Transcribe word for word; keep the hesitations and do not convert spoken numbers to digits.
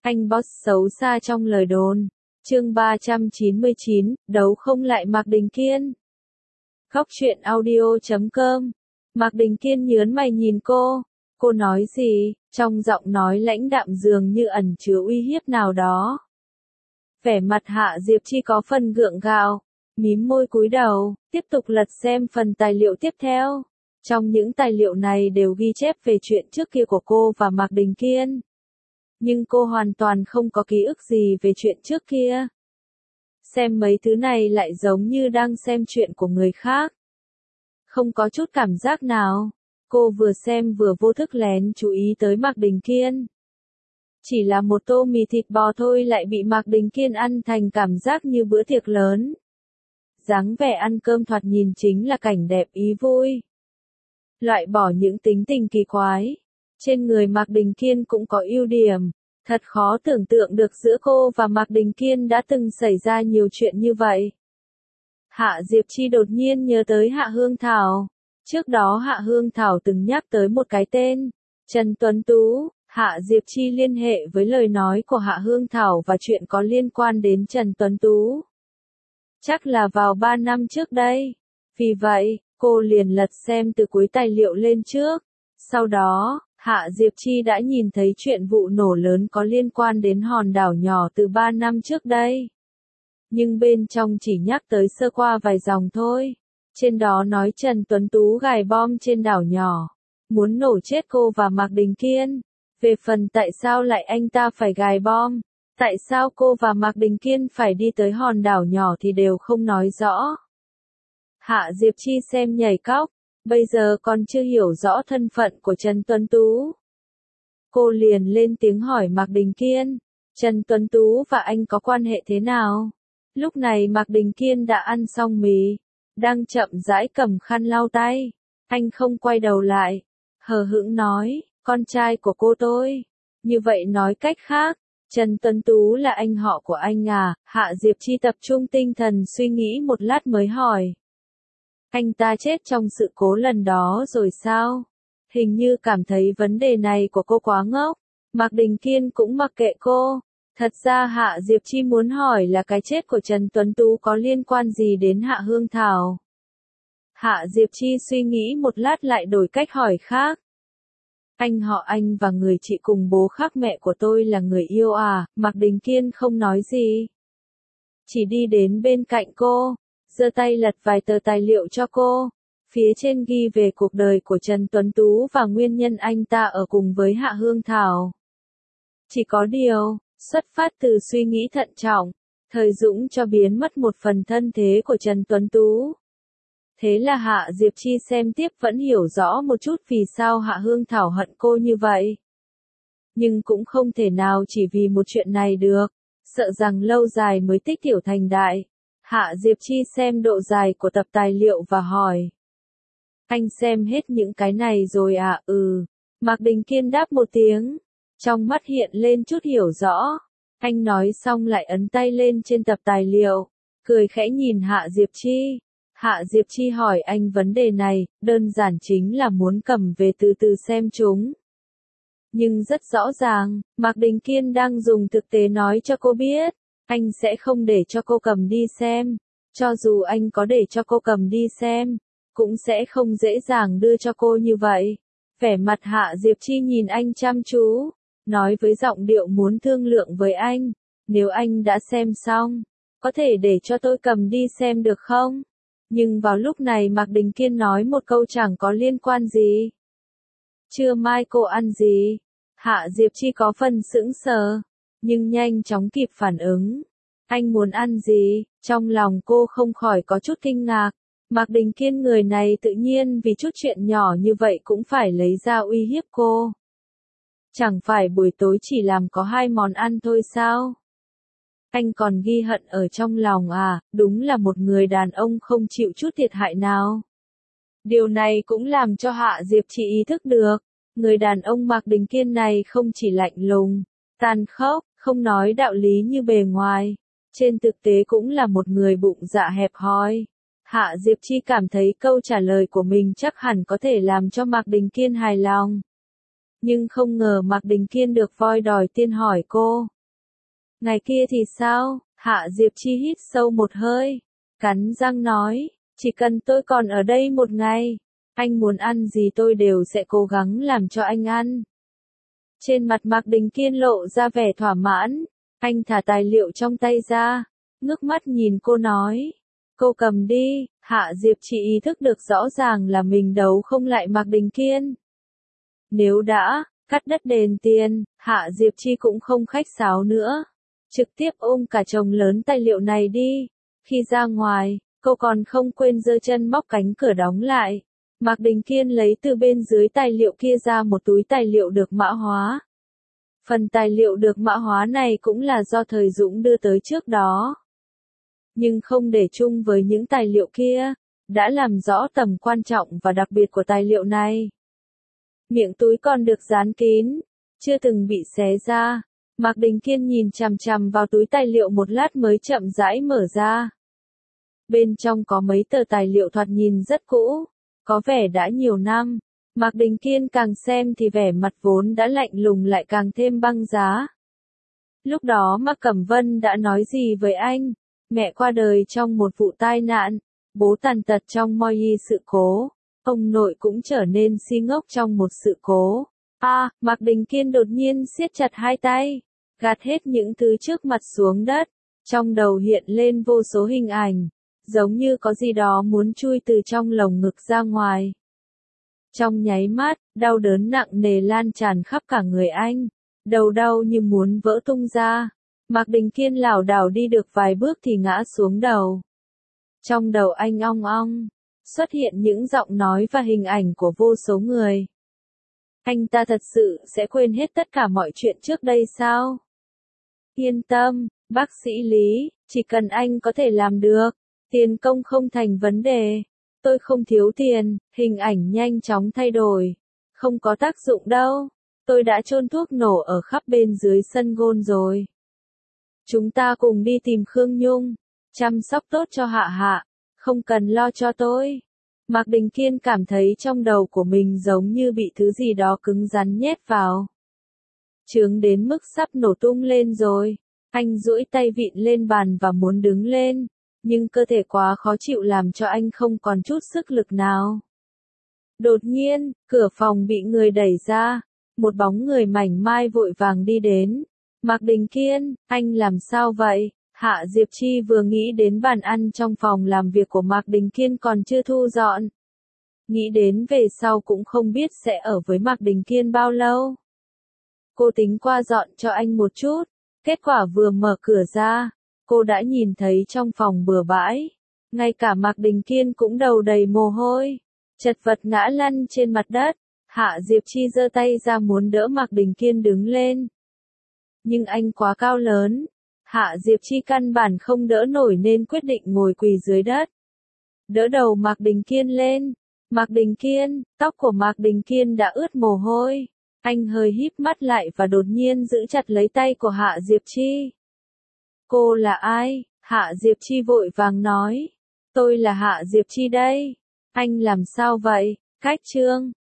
Anh boss xấu xa trong lời đồn. Chương ba trăm chín mươi chín, đấu không lại Mạc Đình Kiên. Góc truyện audio chấm com. Mạc Đình Kiên nhớn mày nhìn cô. Cô nói gì? Trong giọng nói lãnh đạm dường như ẩn chứa uy hiếp nào đó. Vẻ mặt Hạ Diệp Chi có phần gượng gạo, mím môi cúi đầu, tiếp tục lật xem phần tài liệu tiếp theo. Trong những tài liệu này đều ghi chép về chuyện trước kia của cô và Mạc Đình Kiên. Nhưng cô hoàn toàn không có ký ức gì về chuyện trước kia. Xem mấy thứ này lại giống như đang xem chuyện của người khác. Không có chút cảm giác nào. Cô vừa xem vừa vô thức lén chú ý tới Mạc Đình Kiên. Chỉ là một tô mì thịt bò thôi lại bị Mạc Đình Kiên ăn thành cảm giác như bữa tiệc lớn. Dáng vẻ ăn cơm thoạt nhìn chính là cảnh đẹp ý vui. Loại bỏ những tính tình kỳ quái. Trên người Mạc Đình Kiên cũng có ưu điểm. Thật khó tưởng tượng được giữa cô và Mạc Đình Kiên đã từng xảy ra nhiều chuyện như vậy. Hạ Diệp Chi đột nhiên nhớ tới Hạ Hương Thảo. Trước đó Hạ Hương Thảo từng nhắc tới một cái tên, Trần Tuấn Tú. Hạ Diệp Chi liên hệ với lời nói của Hạ Hương Thảo và chuyện có liên quan đến Trần Tuấn Tú. Chắc là vào ba năm trước đây. Vì vậy, cô liền lật xem từ cuối tài liệu lên trước. Sau đó, Hạ Diệp Chi đã nhìn thấy chuyện vụ nổ lớn có liên quan đến hòn đảo nhỏ từ ba năm trước đây. Nhưng bên trong chỉ nhắc tới sơ qua vài dòng thôi. Trên đó nói Trần Tuấn Tú gài bom trên đảo nhỏ, muốn nổ chết cô và Mạc Đình Kiên. Về phần tại sao lại anh ta phải gài bom, tại sao cô và Mạc Đình Kiên phải đi tới hòn đảo nhỏ thì đều không nói rõ. Hạ Diệp Chi xem nhảy cóc, bây giờ còn chưa hiểu rõ thân phận của Trần Tuấn Tú. Cô liền lên tiếng hỏi Mạc Đình Kiên, Trần Tuấn Tú và anh có quan hệ thế nào? Lúc này Mạc Đình Kiên đã ăn xong mì, đang chậm rãi cầm khăn lau tay. Anh không quay đầu lại, hờ hững nói, con trai của cô tôi. Như vậy nói cách khác, Trần Tuấn Tú là anh họ của anh à? Hạ Diệp Chi tập trung tinh thần suy nghĩ một lát mới hỏi. Anh ta chết trong sự cố lần đó rồi sao? Hình như cảm thấy vấn đề này của cô quá ngốc. Mạc Đình Kiên cũng mặc kệ cô. Thật ra Hạ Diệp Chi muốn hỏi là cái chết của Trần Tuấn Tú có liên quan gì đến Hạ Hương Thảo. Hạ Diệp Chi suy nghĩ một lát lại đổi cách hỏi khác. Anh họ anh và người chị cùng bố khác mẹ của tôi là người yêu à? Mạc Đình Kiên không nói gì. Chỉ đi đến bên cạnh cô, giơ tay lật vài tờ tài liệu cho cô. Phía trên ghi về cuộc đời của Trần Tuấn Tú và nguyên nhân anh ta ở cùng với Hạ Hương Thảo. Chỉ có điều, xuất phát từ suy nghĩ thận trọng, Thời Dũng cho biến mất một phần thân thế của Trần Tuấn Tú. Thế là Hạ Diệp Chi xem tiếp vẫn hiểu rõ một chút vì sao Hạ Hương Thảo hận cô như vậy. Nhưng cũng không thể nào chỉ vì một chuyện này được, sợ rằng lâu dài mới tích tiểu thành đại. Hạ Diệp Chi xem độ dài của tập tài liệu và hỏi. Anh xem hết những cái này rồi à? Ừ. Mạc Đình Kiên đáp một tiếng. Trong mắt hiện lên chút hiểu rõ. Anh nói xong lại ấn tay lên trên tập tài liệu. Cười khẽ nhìn Hạ Diệp Chi. Hạ Diệp Chi hỏi anh vấn đề này, đơn giản chính là muốn cầm về từ từ xem chúng. Nhưng rất rõ ràng, Mạc Đình Kiên đang dùng thực tế nói cho cô biết. Anh sẽ không để cho cô cầm đi xem. Cho dù anh có để cho cô cầm đi xem, cũng sẽ không dễ dàng đưa cho cô như vậy. Vẻ mặt Hạ Diệp Chi nhìn anh chăm chú, nói với giọng điệu muốn thương lượng với anh. Nếu anh đã xem xong, có thể để cho tôi cầm đi xem được không? Nhưng vào lúc này Mạc Đình Kiên nói một câu chẳng có liên quan gì. Trưa mai cô ăn gì? Hạ Diệp Chi có phần sững sờ, nhưng nhanh chóng kịp phản ứng. Anh muốn ăn gì? Trong lòng cô không khỏi có chút kinh ngạc. Mạc Đình Kiên người này tự nhiên vì chút chuyện nhỏ như vậy cũng phải lấy ra uy hiếp cô. Chẳng phải buổi tối chỉ làm có hai món ăn thôi sao? Anh còn ghi hận ở trong lòng à? Đúng là một người đàn ông không chịu chút thiệt hại nào. Điều này cũng làm cho Hạ Diệp Chi ý thức được. Người đàn ông Mạc Đình Kiên này không chỉ lạnh lùng, tàn khốc, không nói đạo lý như bề ngoài. Trên thực tế cũng là một người bụng dạ hẹp hòi. Hạ Diệp Chi cảm thấy câu trả lời của mình chắc hẳn có thể làm cho Mạc Đình Kiên hài lòng. Nhưng không ngờ Mạc Đình Kiên được voi đòi tiên hỏi cô. Ngày kia thì sao? Hạ Diệp Chi hít sâu một hơi, cắn răng nói, chỉ cần tôi còn ở đây một ngày, anh muốn ăn gì tôi đều sẽ cố gắng làm cho anh ăn. Trên mặt Mạc Đình Kiên lộ ra vẻ thỏa mãn, anh thả tài liệu trong tay ra, ngước mắt nhìn cô nói, cô cầm đi. Hạ Diệp Chi ý thức được rõ ràng là mình đấu không lại Mạc Đình Kiên. Nếu đã cắt đất đền tiền, Hạ Diệp Chi cũng không khách sáo nữa, trực tiếp ôm cả chồng lớn tài liệu này đi. Khi ra ngoài, cô còn không quên giơ chân móc cánh cửa đóng lại. Mạc Đình Kiên lấy từ bên dưới tài liệu kia ra một túi tài liệu được mã hóa. Phần tài liệu được mã hóa này cũng là do Thời Dũng đưa tới trước đó, nhưng không để chung với những tài liệu kia, đã làm rõ tầm quan trọng và đặc biệt của tài liệu này. Miệng túi còn được dán kín, chưa từng bị xé ra. Mạc Đình Kiên nhìn chằm chằm vào túi tài liệu một lát mới chậm rãi mở ra. Bên trong có mấy tờ tài liệu thoạt nhìn rất cũ, có vẻ đã nhiều năm. Mạc Đình Kiên càng xem thì vẻ mặt vốn đã lạnh lùng lại càng thêm băng giá. Lúc đó Mạc Cẩm Vân đã nói gì với anh? Mẹ qua đời trong một vụ tai nạn, bố tàn tật trong moi sự cố, ông nội cũng trở nên si ngốc trong một sự cố. A, à, Mạc Đình Kiên đột nhiên siết chặt hai tay, gạt hết những thứ trước mặt xuống đất, trong đầu hiện lên vô số hình ảnh, giống như có gì đó muốn chui từ trong lồng ngực ra ngoài. Trong nháy mắt, đau đớn nặng nề lan tràn khắp cả người anh, đầu đau như muốn vỡ tung ra. Mạc Đình Kiên lảo đảo đi được vài bước thì ngã xuống đầu. Trong đầu anh ong ong, xuất hiện những giọng nói và hình ảnh của vô số người. Anh ta thật sự sẽ quên hết tất cả mọi chuyện trước đây sao? Yên tâm, bác sĩ Lý, chỉ cần anh có thể làm được, tiền công không thành vấn đề. Tôi không thiếu tiền. Hình ảnh nhanh chóng thay đổi. Không có tác dụng đâu. Tôi đã chôn thuốc nổ ở khắp bên dưới sân gôn rồi. Chúng ta cùng đi tìm Khương Nhung, chăm sóc tốt cho Hạ Hạ, không cần lo cho tôi. Mạc Đình Kiên cảm thấy trong đầu của mình giống như bị thứ gì đó cứng rắn nhét vào. Chướng đến mức sắp nổ tung lên rồi. Anh duỗi tay vịn lên bàn và muốn đứng lên, nhưng cơ thể quá khó chịu làm cho anh không còn chút sức lực nào. Đột nhiên, cửa phòng bị người đẩy ra, một bóng người mảnh mai vội vàng đi đến. Mạc Đình Kiên, anh làm sao vậy? Hạ Diệp Chi vừa nghĩ đến bàn ăn trong phòng làm việc của Mạc Đình Kiên còn chưa thu dọn. Nghĩ đến về sau cũng không biết sẽ ở với Mạc Đình Kiên bao lâu. Cô tính qua dọn cho anh một chút, kết quả vừa mở cửa ra, cô đã nhìn thấy trong phòng bừa bãi. Ngay cả Mạc Đình Kiên cũng đầu đầy mồ hôi, chật vật ngã lăn trên mặt đất. Hạ Diệp Chi giơ tay ra muốn đỡ Mạc Đình Kiên đứng lên. Nhưng anh quá cao lớn, Hạ Diệp Chi căn bản không đỡ nổi nên quyết định ngồi quỳ dưới đất. Đỡ đầu Mạc Đình Kiên lên. Mạc Đình Kiên, tóc của Mạc Đình Kiên đã ướt mồ hôi. Anh hơi híp mắt lại và đột nhiên giữ chặt lấy tay của Hạ Diệp Chi. Cô là ai? Hạ Diệp Chi vội vàng nói. Tôi là Hạ Diệp Chi đây. Anh làm sao vậy? Cách trương,